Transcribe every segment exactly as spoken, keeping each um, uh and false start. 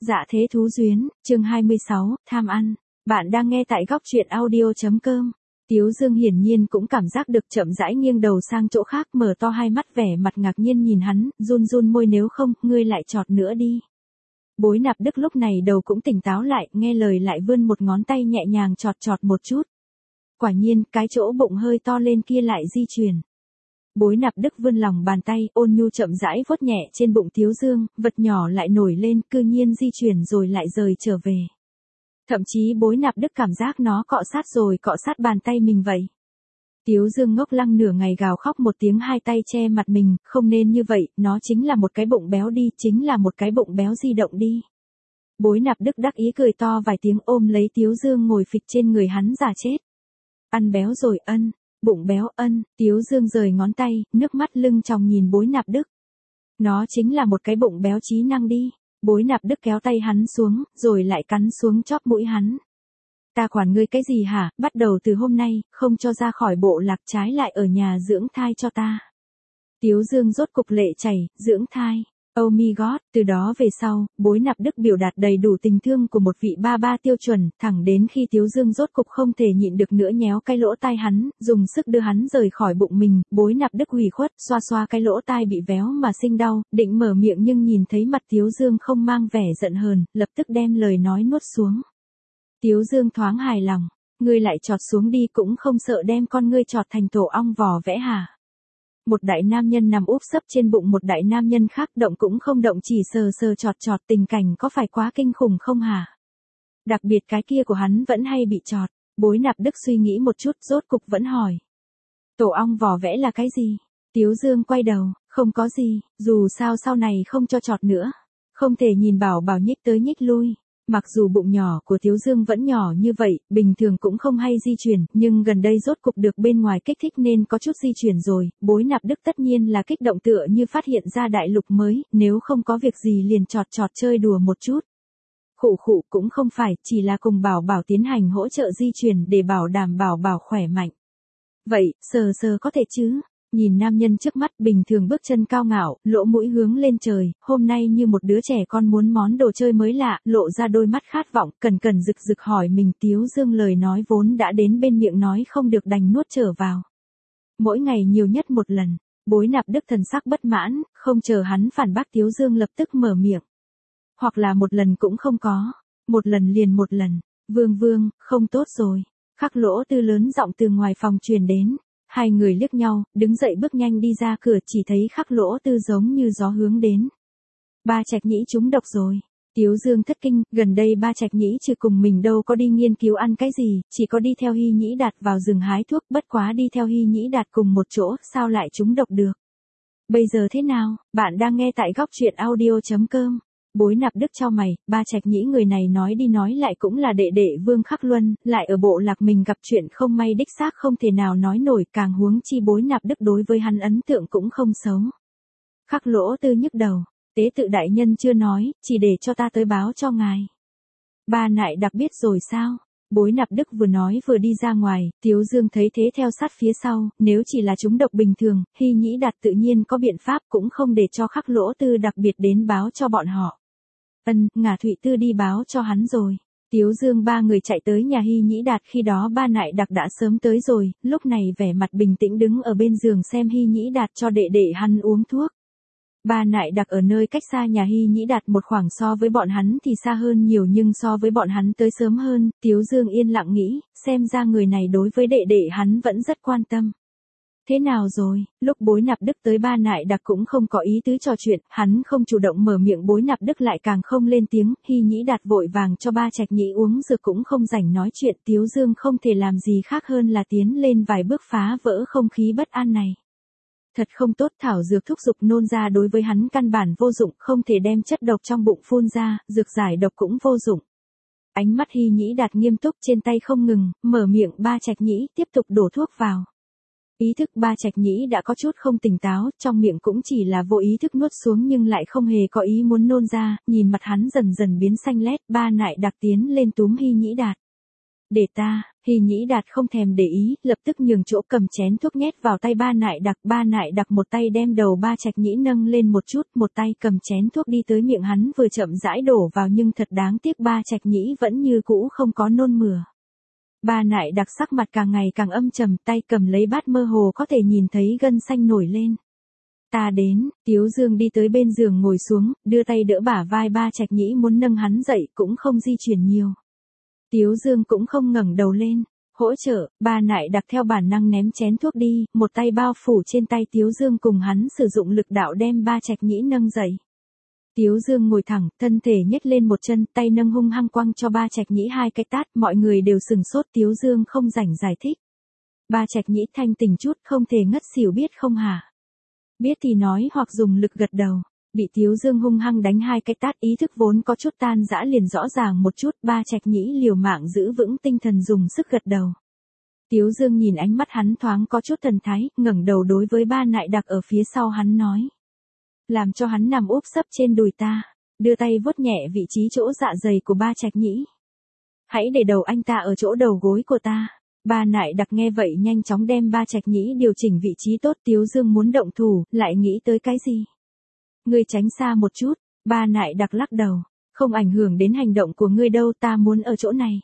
Dạ thế thú duyên, chương hai mươi sáu, tham ăn. Bạn đang nghe tại góc truyện audio.com. Tiếu Dương hiển nhiên cũng cảm giác được, chậm rãi nghiêng đầu sang chỗ khác, mở to hai mắt vẻ mặt ngạc nhiên nhìn hắn, run run môi, nếu không, ngươi lại chọt nữa đi. Bối Nạp Đức lúc này đầu cũng tỉnh táo lại, nghe lời lại vươn một ngón tay nhẹ nhàng chọt chọt một chút. Quả nhiên, cái chỗ bụng hơi to lên kia lại di chuyển. Bối Nạp Đức vươn lòng bàn tay, ôn nhu chậm rãi vuốt nhẹ trên bụng Tiếu Dương, vật nhỏ lại nổi lên, cư nhiên di chuyển rồi lại rời trở về. Thậm chí Bối Nạp Đức cảm giác nó cọ sát rồi cọ sát bàn tay mình vậy. Tiếu Dương ngốc lăng nửa ngày, gào khóc một tiếng, hai tay che mặt mình, không nên như vậy, nó chính là một cái bụng béo đi, chính là một cái bụng béo di động đi. Bối Nạp Đức đắc ý cười to vài tiếng, ôm lấy Tiếu Dương ngồi phịch trên người hắn giả chết. Ăn béo rồi ân. Bụng béo ân, Tiếu Dương rời ngón tay, nước mắt lưng tròng nhìn Bối Nạp Đức. Nó chính là một cái bụng béo trí năng đi. Bối Nạp Đức kéo tay hắn xuống, rồi lại cắn xuống chóp mũi hắn. Ta quản ngươi cái gì hả, bắt đầu từ hôm nay, không cho ra khỏi bộ lạc, trái lại ở nhà dưỡng thai cho ta. Tiếu Dương rốt cục lệ chảy, dưỡng thai. Oh my god, từ đó về sau, Bối Nạp Đức biểu đạt đầy đủ tình thương của một vị ba ba tiêu chuẩn, thẳng đến khi Tiếu Dương rốt cục không thể nhịn được nữa, nhéo cái lỗ tai hắn, dùng sức đưa hắn rời khỏi bụng mình. Bối Nạp Đức ủy khuất, xoa xoa cái lỗ tai bị véo mà sinh đau, định mở miệng nhưng nhìn thấy mặt Tiếu Dương không mang vẻ giận hờn, lập tức đem lời nói nuốt xuống. Tiếu Dương thoáng hài lòng, ngươi lại chọt xuống đi, cũng không sợ đem con ngươi chọt thành tổ ong vò vẽ hả? Một đại nam nhân nằm úp sấp trên bụng một đại nam nhân khác, động cũng không động, chỉ sờ sờ chọt chọt, tình cảnh có phải quá kinh khủng không hả? Đặc biệt cái kia của hắn vẫn hay bị chọt. Bối Nạp Đức suy nghĩ một chút, rốt cục vẫn hỏi. Tổ ong vò vẽ là cái gì? Tiếu Dương quay đầu, không có gì, dù sao sau này không cho chọt nữa. Không thể nhìn Bảo Bảo nhích tới nhích lui. Mặc dù bụng nhỏ của Tiếu Dương vẫn nhỏ như vậy, bình thường cũng không hay di chuyển, nhưng gần đây rốt cục được bên ngoài kích thích nên có chút di chuyển rồi. Bối Nạp Đức tất nhiên là kích động, tựa như phát hiện ra đại lục mới, nếu không có việc gì liền chọt chọt chơi đùa một chút. Khụ khụ, cũng không phải, chỉ là cùng Bảo Bảo tiến hành hỗ trợ di chuyển để bảo đảm Bảo Bảo khỏe mạnh. Vậy, sờ sờ có thể chứ? Nhìn nam nhân trước mắt, bình thường bước chân cao ngạo, lỗ mũi hướng lên trời, hôm nay như một đứa trẻ con muốn món đồ chơi mới lạ, lộ ra đôi mắt khát vọng, cần cần rực rực hỏi mình. Tiếu Dương lời nói vốn đã đến bên miệng nói không được đành nuốt trở vào. Mỗi ngày nhiều nhất một lần. Bối Nạp Đức thần sắc bất mãn, không chờ hắn phản bác, Tiếu Dương lập tức mở miệng. Hoặc là một lần cũng không có, một lần liền một lần. Vương Vương, không tốt rồi. Khắc Lỗ Tư lớn giọng từ ngoài phòng truyền đến. Hai người liếc nhau, đứng dậy bước nhanh đi ra cửa, chỉ thấy Khắc Lỗ Tư giống như gió hướng đến. Ba Trạch Nhĩ trúng độc rồi. Tiếu Dương thất kinh, gần đây Ba Trạch Nhĩ trừ cùng mình đâu có đi nghiên cứu ăn cái gì, chỉ có đi theo Hy Nhĩ Đạt vào rừng hái thuốc, bất quá đi theo Hy Nhĩ Đạt cùng một chỗ, sao lại trúng độc được. Bây giờ thế nào, bạn đang nghe tại góc truyện audio.com. Bối Nạp Đức chau mày, Ba Trạch Nhĩ người này nói đi nói lại cũng là đệ đệ Vương Khắc Luân, lại ở bộ lạc mình gặp chuyện không may đích xác không thể nào nói nổi, càng huống chi Bối Nạp Đức đối với hắn ấn tượng cũng không xấu. Khắc Lỗ Tư nhức đầu, tế tự đại nhân chưa nói, chỉ để cho ta tới báo cho ngài. Ba Nại Đặc biết rồi sao? Bối Nạp Đức vừa nói vừa đi ra ngoài, Tiếu Dương thấy thế theo sát phía sau, nếu chỉ là trúng độc bình thường, Hy Nhĩ Đạt tự nhiên có biện pháp, cũng không để cho Khắc Lỗ Tư đặc biệt đến báo cho bọn họ. Ân, Ngả Thụy Tư đi báo cho hắn rồi. Tiếu Dương ba người chạy tới nhà Hy Nhĩ Đạt, khi đó Ba Nại Đặc đã sớm tới rồi, lúc này vẻ mặt bình tĩnh đứng ở bên giường xem Hy Nhĩ Đạt cho đệ đệ hắn uống thuốc. Ba Nại Đặc ở nơi cách xa nhà Hy Nhĩ Đạt một khoảng, so với bọn hắn thì xa hơn nhiều, nhưng so với bọn hắn tới sớm hơn. Tiếu Dương yên lặng nghĩ, xem ra người này đối với đệ đệ hắn vẫn rất quan tâm. Thế nào rồi, lúc Bối Nạp Đức tới Ba Nại Đặc cũng không có ý tứ trò chuyện, hắn không chủ động mở miệng, Bối Nạp Đức lại càng không lên tiếng. Hy Nhĩ Đạt vội vàng cho Ba Trạch Nhĩ uống dược cũng không rảnh nói chuyện, Tiếu Dương không thể làm gì khác hơn là tiến lên vài bước phá vỡ không khí bất an này. Thật không tốt, thảo dược thúc giục nôn ra đối với hắn căn bản vô dụng, không thể đem chất độc trong bụng phun ra, dược giải độc cũng vô dụng. Ánh mắt Hy Nhĩ Đạt nghiêm túc, trên tay không ngừng, mở miệng Ba Trạch Nhĩ tiếp tục đổ thuốc vào. Ý thức Ba Trạch Nhĩ đã có chút không tỉnh táo, trong miệng cũng chỉ là vô ý thức nuốt xuống nhưng lại không hề có ý muốn nôn ra, nhìn mặt hắn dần dần biến xanh lét. Ba Nại Đặc tiến lên túm Hy Nhĩ Đạt. để ta, Hy Nhĩ Đạt không thèm để ý, lập tức nhường chỗ cầm chén thuốc nhét vào tay Ba Nại Đặc. Ba Nại Đặc một tay đem đầu Ba Trạch Nhĩ nâng lên một chút, một tay cầm chén thuốc đi tới miệng hắn vừa chậm rãi đổ vào, nhưng thật đáng tiếc Ba Trạch Nhĩ vẫn như cũ không có nôn mửa. Ba Nại Đặc sắc mặt càng ngày càng âm trầm, tay cầm lấy bát mơ hồ có thể nhìn thấy gân xanh nổi lên. Ta đến, Tiếu Dương đi tới bên giường ngồi xuống, đưa tay đỡ bả vai Ba Trạch Nhĩ muốn nâng hắn dậy cũng không di chuyển nhiều. Tiếu Dương cũng không ngẩng đầu lên, hỗ trợ. Ba Nại Đặc theo bản năng ném chén thuốc đi, một tay bao phủ trên tay Tiếu Dương cùng hắn sử dụng lực đạo đem Ba Trạch Nhĩ nâng dậy. Tiếu Dương ngồi thẳng, thân thể nhếch lên một chân, tay nâng hung hăng quăng cho Ba Trạch Nhĩ hai cái tát, mọi người đều sừng sốt. Tiếu Dương không rảnh giải thích. Ba Trạch Nhĩ thanh tỉnh chút, không thể ngất xỉu biết không hả? Biết thì nói hoặc dùng lực gật đầu. Bị Tiếu Dương hung hăng đánh hai cái tát, ý thức vốn có chút tan rã liền rõ ràng một chút. Ba Trạch Nhĩ liều mạng giữ vững tinh thần dùng sức gật đầu. Tiếu Dương nhìn ánh mắt hắn thoáng có chút thần thái, ngẩng đầu đối với Ba Nại Đặc ở phía sau hắn nói. Làm cho hắn nằm úp sấp trên đùi ta, đưa tay vuốt nhẹ vị trí chỗ dạ dày của Ba Trạch Nhĩ. Hãy để đầu anh ta ở chỗ đầu gối của ta. Ba Nại Đặc nghe vậy nhanh chóng đem Ba Trạch Nhĩ điều chỉnh vị trí tốt. Tiếu Dương muốn động thủ, lại nghĩ tới cái gì? Ngươi tránh xa một chút. Ba Nại Đặc lắc đầu. Không ảnh hưởng đến hành động của ngươi đâu, ta muốn ở chỗ này.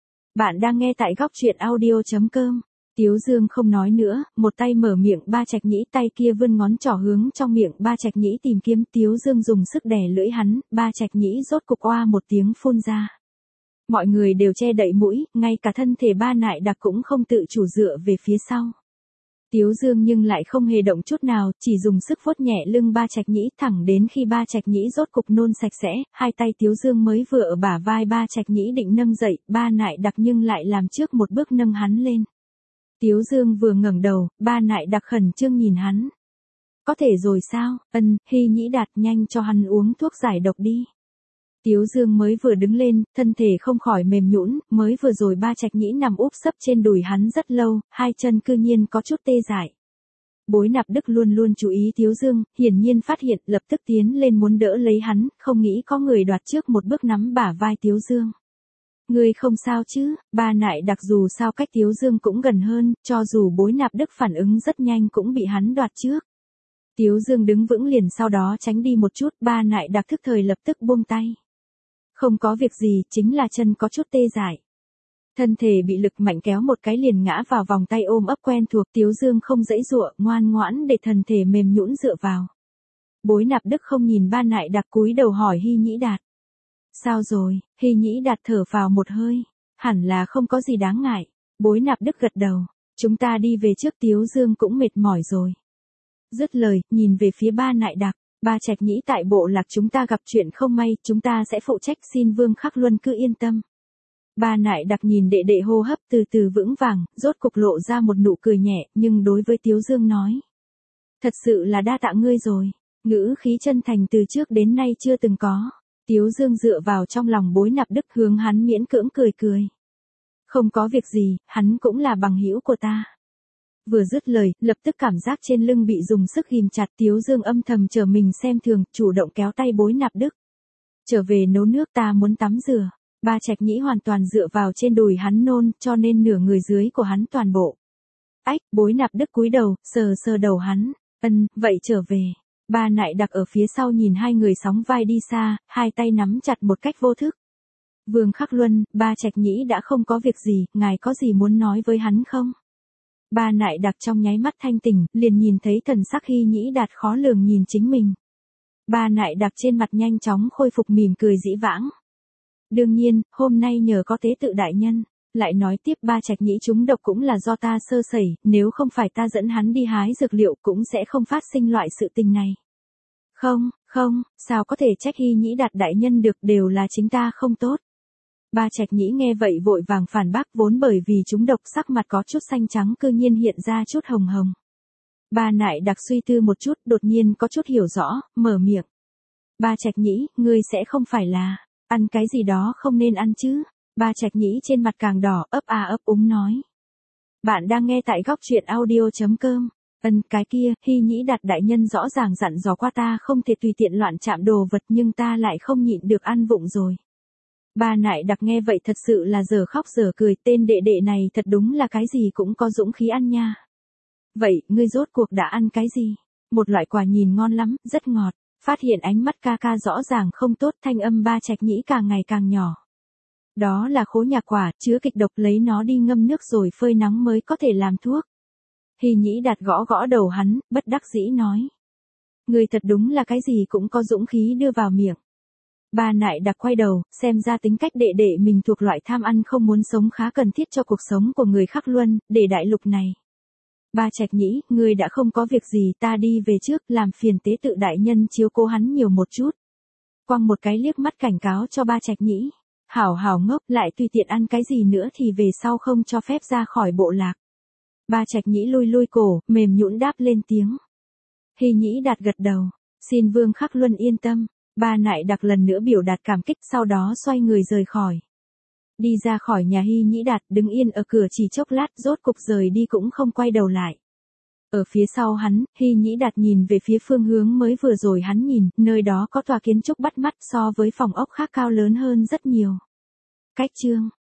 Bạn đang nghe tại góc truyện audio chấm com. Tiếu Dương không nói nữa, một tay mở miệng Ba Trạch Nhĩ, tay kia vươn ngón trỏ hướng trong miệng Ba Trạch Nhĩ tìm kiếm. Tiếu Dương dùng sức đè lưỡi hắn, Ba Trạch Nhĩ rốt cục oa một tiếng phun ra. Mọi người đều che đậy mũi, ngay cả thân thể Ba Nại Đặc cũng không tự chủ dựa về phía sau. Tiếu Dương nhưng lại không hề động chút nào, chỉ dùng sức vuốt nhẹ lưng Ba Trạch Nhĩ, thẳng đến khi Ba Trạch Nhĩ rốt cục nôn sạch sẽ, hai tay Tiếu Dương mới vừa ở bả vai Ba Trạch Nhĩ định nâng dậy, Ba Nại Đặc nhưng lại làm trước một bước nâng hắn lên. Tiếu Dương vừa ngẩng đầu, Ba Nại Đặc khẩn trương nhìn hắn. Có thể rồi sao? Ân, Hy Nhĩ Đạt, nhanh cho hắn uống thuốc giải độc đi. Tiếu Dương mới vừa đứng lên, thân thể không khỏi mềm nhũn, mới vừa rồi Ba Trạch Nhĩ nằm úp sấp trên đùi hắn rất lâu, hai chân cư nhiên có chút tê dại. Bối Nạp Đức luôn luôn chú ý Tiếu Dương, hiển nhiên phát hiện, lập tức tiến lên muốn đỡ lấy hắn, không nghĩ có người đoạt trước một bước nắm bả vai Tiếu Dương. Ngươi không sao chứ? Ba Nại Đặc dù sao cách Tiếu Dương cũng gần hơn, cho dù Bối Nạp Đức phản ứng rất nhanh cũng bị hắn đoạt trước. Tiếu Dương đứng vững liền sau đó tránh đi một chút, Ba Nại Đặc thức thời lập tức buông tay. Không có việc gì, chính là chân có chút tê dại. Thân thể bị lực mạnh kéo một cái liền ngã vào vòng tay ôm ấp quen thuộc. Tiếu Dương không dãy dụa, ngoan ngoãn để thân thể mềm nhũn dựa vào. Bối Nạp Đức không nhìn Ba Nại Đặc, cúi đầu hỏi Hy Nhĩ Đạt. Sao rồi? Hy Nhĩ Đạt thở phào một hơi. Hẳn là không có gì đáng ngại. Bối Nạp Đức gật đầu. Chúng ta đi về trước, Tiếu Dương cũng mệt mỏi rồi. Dứt lời, nhìn về phía Ba Nại Đặc. Ba Trạch Nhĩ tại bộ lạc chúng ta gặp chuyện không may, chúng ta sẽ phụ trách, xin Vương Khắc Luân cứ yên tâm. Ba Nại Đặc nhìn đệ đệ hô hấp từ từ vững vàng, rốt cục lộ ra một nụ cười nhẹ, nhưng đối với Tiếu Dương nói. Thật sự là đa tạ ngươi rồi. Ngữ khí chân thành từ trước đến nay chưa từng có. Tiếu Dương dựa vào trong lòng Bối Nạp Đức hướng hắn miễn cưỡng cười cười. Không có việc gì, hắn cũng là bằng hữu của ta. Vừa dứt lời, lập tức cảm giác trên lưng bị dùng sức ghim chặt. Tiếu Dương âm thầm chờ mình xem thường, chủ động kéo tay Bối Nạp Đức. Trở về nấu nước, ta muốn tắm rửa. Ba Trạch Nhĩ hoàn toàn dựa vào trên đùi hắn nôn, cho nên nửa người dưới của hắn toàn bộ. Ách, Bối Nạp Đức cúi đầu, sờ sờ đầu hắn. Ân, vậy trở về. Ba Nại Đặc ở phía sau nhìn hai người sóng vai đi xa, hai tay nắm chặt một cách vô thức. Vương Khắc Luân, Ba Trạch Nhĩ đã không có việc gì, ngài có gì muốn nói với hắn không? Ba Nại Đặc trong nháy mắt thanh tỉnh, liền nhìn thấy thần sắc Hy Nhĩ Đạt khó lường nhìn chính mình. Ba Nại Đặc trên mặt nhanh chóng khôi phục mỉm cười dĩ vãng. Đương nhiên, hôm nay nhờ có tế tự đại nhân, lại nói tiếp Ba Trạch Nhĩ trúng độc cũng là do ta sơ sẩy, nếu không phải ta dẫn hắn đi hái dược liệu cũng sẽ không phát sinh loại sự tình này. Không, không, sao có thể trách Hy Nhĩ Đạt đại nhân được, đều là chính ta không tốt. Ba Trạch Nhĩ nghe vậy vội vàng phản bác, vốn bởi vì trúng độc sắc mặt có chút xanh trắng cư nhiên hiện ra chút hồng hồng. Ba Nại Đặc suy tư một chút, đột nhiên có chút hiểu rõ, mở miệng. Ba Trạch Nhĩ, ngươi sẽ không phải là, ăn cái gì đó không nên ăn chứ? Ba Trạch Nhĩ trên mặt càng đỏ, ấp a ấp úng nói. Bạn đang nghe tại góc truyện audio chấm com. Ân, cái kia, Hy Nhĩ Đạt đại nhân rõ ràng dặn dò qua ta không thể tùy tiện loạn chạm đồ vật, nhưng ta lại không nhịn được ăn vụng rồi. Bà Nại Đặc nghe vậy thật sự là dở khóc dở cười, tên đệ đệ này thật đúng là cái gì cũng có dũng khí ăn nha. Vậy, ngươi rốt cuộc đã ăn cái gì? Một loại quả nhìn ngon lắm, rất ngọt. Phát hiện ánh mắt ca ca rõ ràng không tốt, thanh âm Ba Trạch Nhĩ càng ngày càng nhỏ. Đó là khố nhạc quả, chứa kịch độc, lấy nó đi ngâm nước rồi phơi nóng mới có thể làm thuốc. Hy Nhĩ Đạt gõ gõ đầu hắn, bất đắc dĩ nói. Ngươi thật đúng là cái gì cũng có dũng khí đưa vào miệng. Ba Nại Đặc quay đầu, xem ra tính cách đệ đệ mình thuộc loại tham ăn không muốn sống khá cần thiết cho cuộc sống của người Khắc Luân, để đại lục này. Ba Trạch Nhĩ, ngươi đã không có việc gì, ta đi về trước, làm phiền tế tự đại nhân chiếu cố hắn nhiều một chút. Quăng một cái liếc mắt cảnh cáo cho Ba Trạch Nhĩ. Hảo hảo ngốc, lại tùy tiện ăn cái gì nữa thì về sau không cho phép ra khỏi bộ lạc. Ba Trạch Nhĩ lui lui cổ, mềm nhũn đáp lên tiếng. Hy Nhĩ Đạt gật đầu. Xin Vương Khắc Luân yên tâm. Ba Nại Đặc lần nữa biểu đạt cảm kích, sau đó xoay người rời khỏi. Đi ra khỏi nhà Hy Nhĩ Đạt, đứng yên ở cửa chỉ chốc lát, rốt cục rời đi cũng không quay đầu lại. Ở phía sau hắn, Hy Nhĩ Đạt nhìn về phía phương hướng mới vừa rồi hắn nhìn, nơi đó có tòa kiến trúc bắt mắt so với phòng ốc khác cao lớn hơn rất nhiều. Cách chương